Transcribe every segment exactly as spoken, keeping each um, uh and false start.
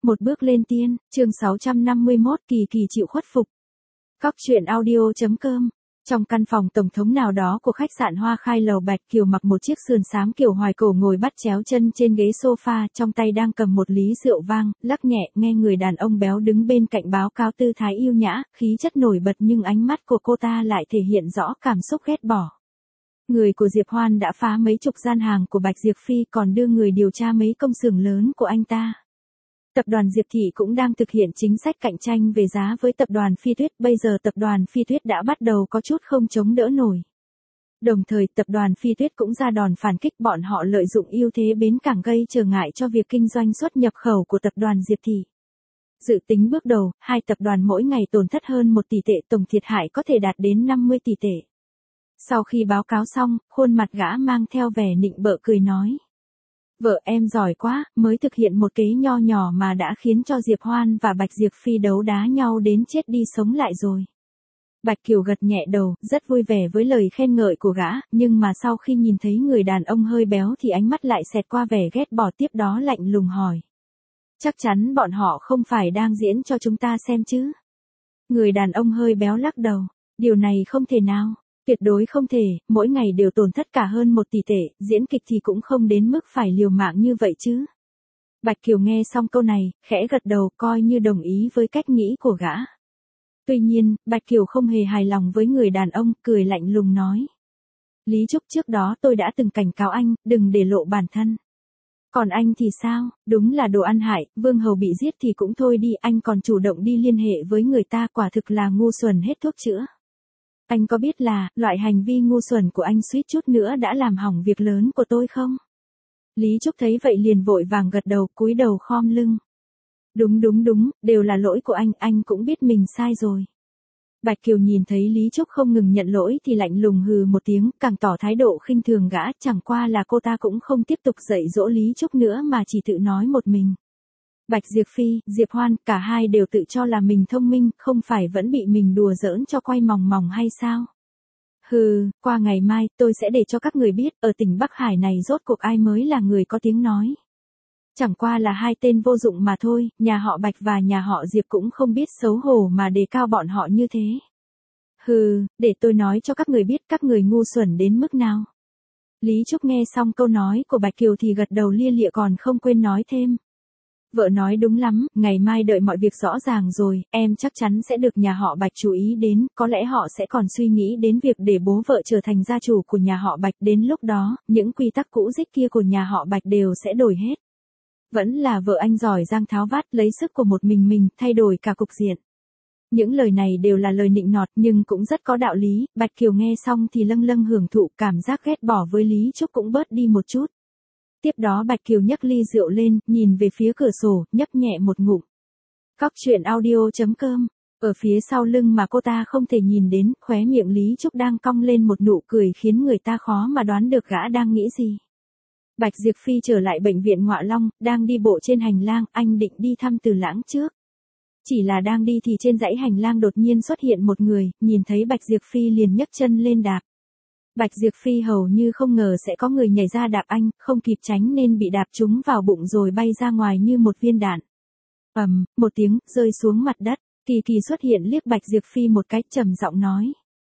Một bước lên tiên, chương sáu trăm năm mươi mốt, Kỳ Kỳ chịu khuất phục. Cóc truyện audio.com. Trong căn phòng tổng thống nào đó của khách sạn Hoa Khai lầu Bạch Kiều mặc một chiếc sườn xám kiểu hoài cổ ngồi bắt chéo chân trên ghế sofa, trong tay đang cầm một lý rượu vang, lắc nhẹ, nghe người đàn ông béo đứng bên cạnh báo cáo tư thái yêu nhã, khí chất nổi bật, nhưng ánh mắt của cô ta lại thể hiện rõ cảm xúc ghét bỏ. Người của Diệp Hoan đã phá mấy chục gian hàng của Bạch Diệp Phi, còn đưa người điều tra mấy công xưởng lớn của anh ta. Tập đoàn Diệp Thị cũng đang thực hiện chính sách cạnh tranh về giá với tập đoàn Phi Tuyết, bây giờ tập đoàn Phi Tuyết đã bắt đầu có chút không chống đỡ nổi. Đồng thời tập đoàn Phi Tuyết cũng ra đòn phản kích, bọn họ lợi dụng ưu thế bến cảng gây trở ngại cho việc kinh doanh xuất nhập khẩu của tập đoàn Diệp Thị. Dự tính bước đầu, hai tập đoàn mỗi ngày tổn thất hơn một tỷ tệ, tổng thiệt hại có thể đạt đến năm mươi tỷ tệ. Sau khi báo cáo xong, khuôn mặt gã mang theo vẻ nịnh bợ cười nói. Vợ em giỏi quá, mới thực hiện một kế nho nhỏ mà đã khiến cho Diệp Hoan và Bạch Diệp Phi đấu đá nhau đến chết đi sống lại rồi. Bạch Kiều gật nhẹ đầu, rất vui vẻ với lời khen ngợi của gã, nhưng mà sau khi nhìn thấy người đàn ông hơi béo thì ánh mắt lại xẹt qua vẻ ghét bỏ, tiếp đó lạnh lùng hỏi. Chắc chắn bọn họ không phải đang diễn cho chúng ta xem chứ? Người đàn ông hơi béo lắc đầu, điều này không thể nào. Tuyệt đối không thể, mỗi ngày đều tổn thất cả hơn một tỷ tệ, diễn kịch thì cũng không đến mức phải liều mạng như vậy chứ. Bạch Kiều nghe xong câu này, khẽ gật đầu, coi như đồng ý với cách nghĩ của gã. Tuy nhiên, Bạch Kiều không hề hài lòng với người đàn ông, cười lạnh lùng nói. Lý Trúc, trước đó tôi đã từng cảnh cáo anh, đừng để lộ bản thân. Còn anh thì sao, đúng là đồ ăn hại, Vương Hầu bị giết thì cũng thôi đi, anh còn chủ động đi liên hệ với người ta, quả thực là ngu xuẩn hết thuốc chữa. Anh có biết là, loại hành vi ngu xuẩn của anh suýt chút nữa đã làm hỏng việc lớn của tôi không? Lý Trúc thấy vậy liền vội vàng gật đầu, cúi đầu khom lưng. Đúng đúng đúng, đều là lỗi của anh, anh cũng biết mình sai rồi. Bạch Kiều nhìn thấy Lý Trúc không ngừng nhận lỗi thì lạnh lùng hừ một tiếng, càng tỏ thái độ khinh thường gã, chẳng qua là cô ta cũng không tiếp tục dạy dỗ Lý Trúc nữa mà chỉ tự nói một mình. Bạch Diệp Phi, Diệp Hoan, cả hai đều tự cho là mình thông minh, không phải vẫn bị mình đùa giỡn cho quay mòng mòng hay sao? Hừ, qua ngày mai, tôi sẽ để cho các người biết, ở tỉnh Bắc Hải này rốt cuộc ai mới là người có tiếng nói. Chẳng qua là hai tên vô dụng mà thôi, nhà họ Bạch và nhà họ Diệp cũng không biết xấu hổ mà đề cao bọn họ như thế. Hừ, để tôi nói cho các người biết các người ngu xuẩn đến mức nào. Lý Trúc nghe xong câu nói của Bạch Kiều thì gật đầu lia lịa, còn không quên nói thêm. Vợ nói đúng lắm, ngày mai đợi mọi việc rõ ràng rồi, em chắc chắn sẽ được nhà họ Bạch chú ý đến, có lẽ họ sẽ còn suy nghĩ đến việc để bố vợ trở thành gia chủ của nhà họ Bạch, đến lúc đó, những quy tắc cũ rích kia của nhà họ Bạch đều sẽ đổi hết. Vẫn là vợ anh giỏi giang tháo vát, lấy sức của một mình mình, thay đổi cả cục diện. Những lời này đều là lời nịnh nọt nhưng cũng rất có đạo lý, Bạch Kiều nghe xong thì lâng lâng hưởng thụ, cảm giác ghét bỏ với Lý Trúc cũng bớt đi một chút. Tiếp đó Bạch Kiều nhấc ly rượu lên, nhìn về phía cửa sổ, nhấp nhẹ một ngụm. Cóc truyện audio.com. Ở phía sau lưng mà cô ta không thể nhìn đến, khóe miệng Lý Trúc đang cong lên một nụ cười khiến người ta khó mà đoán được gã đang nghĩ gì. Bạch Diệp Phi trở lại bệnh viện Ngọa Long, đang đi bộ trên hành lang, anh định đi thăm Từ Lãng trước. Chỉ là đang đi thì trên dãy hành lang đột nhiên xuất hiện một người, nhìn thấy Bạch Diệp Phi liền nhấc chân lên đạp. Bạch Diệp Phi hầu như không ngờ sẽ có người nhảy ra đạp anh, không kịp tránh nên bị đạp trúng vào bụng rồi bay ra ngoài như một viên đạn. Ầm, um, một tiếng, rơi xuống mặt đất, Kỳ Kỳ xuất hiện liếc Bạch Diệp Phi một cái, trầm giọng nói.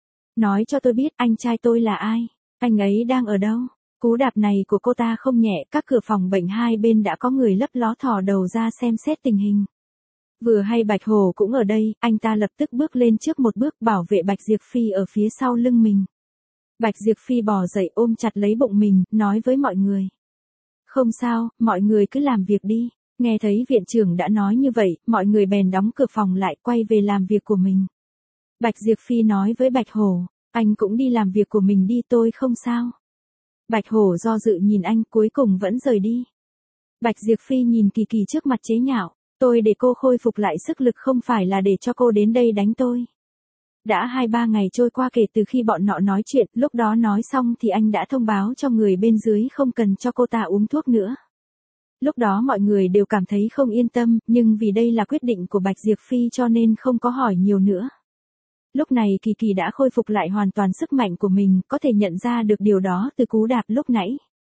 Nói cho tôi biết anh trai tôi là ai, anh ấy đang ở đâu? Cú đạp này của cô ta không nhẹ, các cửa phòng bệnh hai bên đã có người lấp ló thò đầu ra xem xét tình hình. Vừa hay Bạch Hồ cũng ở đây, anh ta lập tức bước lên trước một bước bảo vệ Bạch Diệp Phi ở phía sau lưng mình. Bạch Diệp Phi bò dậy ôm chặt lấy bụng mình, nói với mọi người. Không sao, mọi người cứ làm việc đi. Nghe thấy viện trưởng đã nói như vậy, mọi người bèn đóng cửa phòng lại, quay về làm việc của mình. Bạch Diệp Phi nói với Bạch Hồ, anh cũng đi làm việc của mình đi, tôi không sao. Bạch Hồ do dự nhìn anh, cuối cùng vẫn rời đi. Bạch Diệp Phi nhìn Kỳ Kỳ trước mặt chế nhạo, tôi để cô khôi phục lại sức lực không phải là để cho cô đến đây đánh tôi. Đã hai ba ngày trôi qua kể từ khi bọn nọ nói chuyện, lúc đó nói xong thì anh đã thông báo cho người bên dưới không cần cho cô ta uống thuốc nữa. Lúc đó mọi người đều cảm thấy không yên tâm, nhưng vì đây là quyết định của Bạch Diệp Phi cho nên không có hỏi nhiều nữa. Lúc này Kỳ Kỳ đã khôi phục lại hoàn toàn sức mạnh của mình, có thể nhận ra được điều đó từ cú đạp lúc nãy.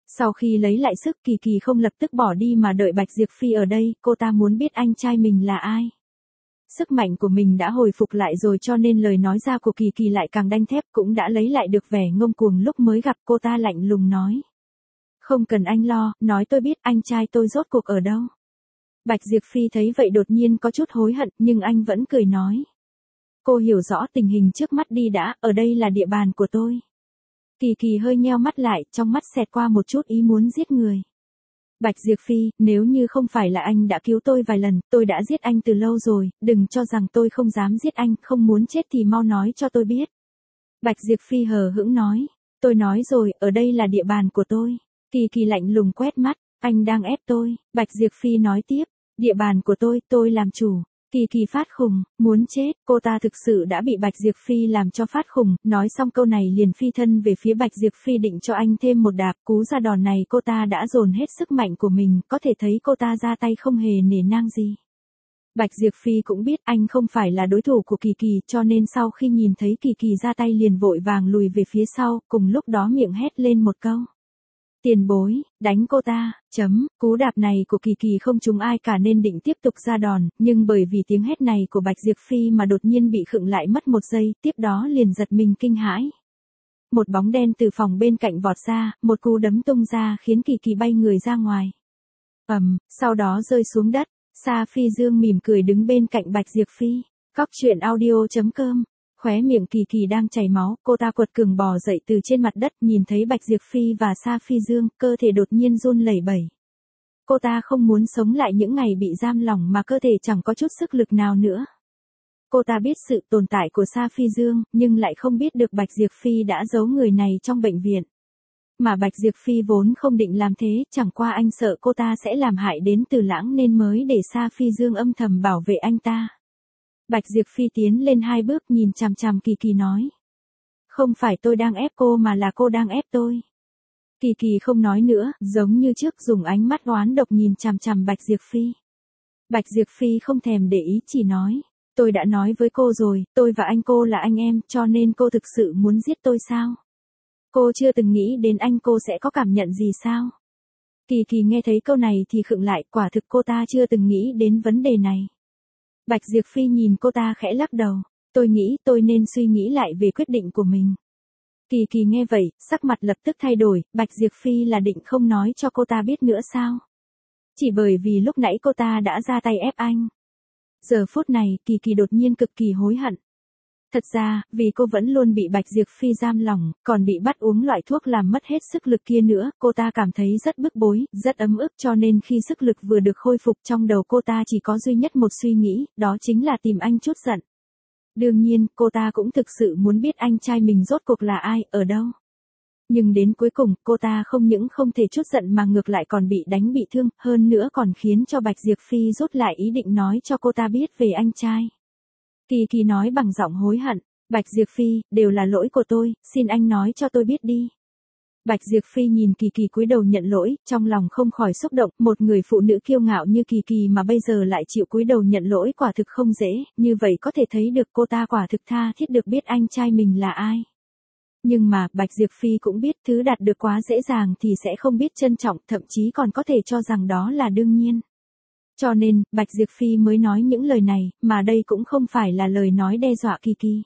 Sau khi lấy lại sức, Kỳ Kỳ không lập tức bỏ đi mà đợi Bạch Diệp Phi ở đây, cô ta muốn biết anh trai mình là ai. Sức mạnh của mình đã hồi phục lại rồi cho nên lời nói ra của Kỳ Kỳ lại càng đanh thép, cũng đã lấy lại được vẻ ngông cuồng lúc mới gặp. Cô ta lạnh lùng nói. Không cần anh lo, nói tôi biết anh trai tôi rốt cuộc ở đâu. Bạch Diệp Phi thấy vậy đột nhiên có chút hối hận, nhưng anh vẫn cười nói. Cô hiểu rõ tình hình trước mắt đi đã, ở đây là địa bàn của tôi. Kỳ Kỳ hơi nheo mắt lại, trong mắt xẹt qua một chút ý muốn giết người. Bạch Diệp Phi, nếu như không phải là anh đã cứu tôi vài lần, tôi đã giết anh từ lâu rồi, đừng cho rằng tôi không dám giết anh, không muốn chết thì mau nói cho tôi biết. Bạch Diệp Phi hờ hững nói, tôi nói rồi, ở đây là địa bàn của tôi. Kỳ Kỳ lạnh lùng quét mắt, anh đang ép tôi. Bạch Diệp Phi nói tiếp, địa bàn của tôi, tôi làm chủ. Kỳ Kỳ phát khùng, muốn chết, cô ta thực sự đã bị Bạch Diệp Phi làm cho phát khùng, nói xong câu này liền phi thân về phía Bạch Diệp Phi định cho anh thêm một đạp, cú ra đòn này cô ta đã dồn hết sức mạnh của mình, có thể thấy cô ta ra tay không hề nể nang gì. Bạch Diệp Phi cũng biết anh không phải là đối thủ của Kỳ Kỳ, cho nên sau khi nhìn thấy Kỳ Kỳ ra tay liền vội vàng lùi về phía sau, cùng lúc đó miệng hét lên một câu. Tiền bối, đánh cô ta, chấm, cú đạp này của Kỳ Kỳ không trúng ai cả nên định tiếp tục ra đòn, nhưng bởi vì tiếng hét này của Bạch Diệp Phi mà đột nhiên bị khựng lại mất một giây, tiếp đó liền giật mình kinh hãi. Một bóng đen từ phòng bên cạnh vọt ra, một cú đấm tung ra khiến Kỳ Kỳ bay người ra ngoài. Ầm, um, sau đó rơi xuống đất, Sa Phi Dương mỉm cười đứng bên cạnh Bạch Diệp Phi. Cóc truyện audio chấm com. Khóe miệng Kỳ Kỳ đang chảy máu, cô ta quật cường bò dậy từ trên mặt đất, nhìn thấy Bạch Diệp Phi và Sa Phi Dương, cơ thể đột nhiên run lẩy bẩy. Cô ta không muốn sống lại những ngày bị giam lỏng mà cơ thể chẳng có chút sức lực nào nữa. Cô ta biết sự tồn tại của Sa Phi Dương, nhưng lại không biết được Bạch Diệp Phi đã giấu người này trong bệnh viện. Mà Bạch Diệp Phi vốn không định làm thế, chẳng qua anh sợ cô ta sẽ làm hại đến Từ Lãng nên mới để Sa Phi Dương âm thầm bảo vệ anh ta. Bạch Diệp Phi tiến lên hai bước nhìn chằm chằm Kỳ Kỳ nói. Không phải tôi đang ép cô mà là cô đang ép tôi. Kỳ Kỳ không nói nữa, giống như trước dùng ánh mắt oán độc nhìn chằm chằm Bạch Diệp Phi. Bạch Diệp Phi không thèm để ý chỉ nói. Tôi đã nói với cô rồi, tôi và anh cô là anh em, cho nên cô thực sự muốn giết tôi sao? Cô chưa từng nghĩ đến anh cô sẽ có cảm nhận gì sao? Kỳ Kỳ nghe thấy câu này thì khựng lại, quả thực cô ta chưa từng nghĩ đến vấn đề này. Bạch Diệp Phi nhìn cô ta khẽ lắc đầu. Tôi nghĩ tôi nên suy nghĩ lại về quyết định của mình. Kỳ Kỳ nghe vậy, sắc mặt lập tức thay đổi, Bạch Diệp Phi là định không nói cho cô ta biết nữa sao? Chỉ bởi vì lúc nãy cô ta đã ra tay ép anh. Giờ phút này, Kỳ Kỳ đột nhiên cực kỳ hối hận. Thật ra, vì cô vẫn luôn bị Bạch Diệp Phi giam lỏng, còn bị bắt uống loại thuốc làm mất hết sức lực kia nữa, cô ta cảm thấy rất bức bối, rất ấm ức cho nên khi sức lực vừa được khôi phục trong đầu cô ta chỉ có duy nhất một suy nghĩ, đó chính là tìm anh chút giận. Đương nhiên, cô ta cũng thực sự muốn biết anh trai mình rốt cuộc là ai, ở đâu. Nhưng đến cuối cùng, cô ta không những không thể chút giận mà ngược lại còn bị đánh bị thương, hơn nữa còn khiến cho Bạch Diệp Phi rút lại ý định nói cho cô ta biết về anh trai. Kỳ Kỳ nói bằng giọng hối hận, Bạch Diệp Phi, đều là lỗi của tôi, xin anh nói cho tôi biết đi. Bạch Diệp Phi nhìn Kỳ Kỳ cúi đầu nhận lỗi, trong lòng không khỏi xúc động, một người phụ nữ kiêu ngạo như Kỳ Kỳ mà bây giờ lại chịu cúi đầu nhận lỗi quả thực không dễ, như vậy có thể thấy được cô ta quả thực tha thiết được biết anh trai mình là ai. Nhưng mà, Bạch Diệp Phi cũng biết thứ đạt được quá dễ dàng thì sẽ không biết trân trọng, thậm chí còn có thể cho rằng đó là đương nhiên. Cho nên, Bạch Diệp Phi mới nói những lời này, mà đây cũng không phải là lời nói đe dọa Kỳ Kỳ.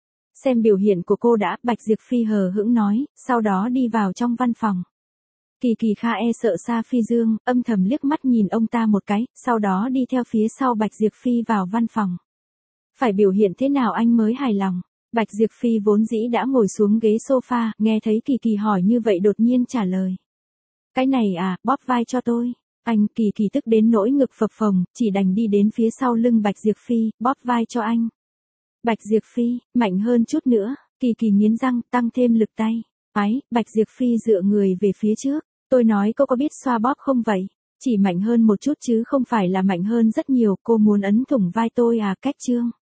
Xem biểu hiện của cô đã, Bạch Diệp Phi hờ hững nói, sau đó đi vào trong văn phòng. Kỳ Kỳ kha e sợ Sa Phi Dương, âm thầm liếc mắt nhìn ông ta một cái, sau đó đi theo phía sau Bạch Diệp Phi vào văn phòng. Phải biểu hiện thế nào anh mới hài lòng? Bạch Diệp Phi vốn dĩ đã ngồi xuống ghế sofa, nghe thấy Kỳ Kỳ hỏi như vậy đột nhiên trả lời. Cái này à, bóp vai cho tôi. Anh, Kỳ Kỳ tức đến nỗi ngực phập phồng, chỉ đành đi đến phía sau lưng Bạch Diệp Phi, bóp vai cho anh. Bạch Diệp Phi, mạnh hơn chút nữa, Kỳ Kỳ nghiến răng, tăng thêm lực tay. Ái, Bạch Diệp Phi dựa người về phía trước. Tôi nói cô có biết xoa bóp không vậy? Chỉ mạnh hơn một chút chứ không phải là mạnh hơn rất nhiều, cô muốn ấn thủng vai tôi à, cách chương.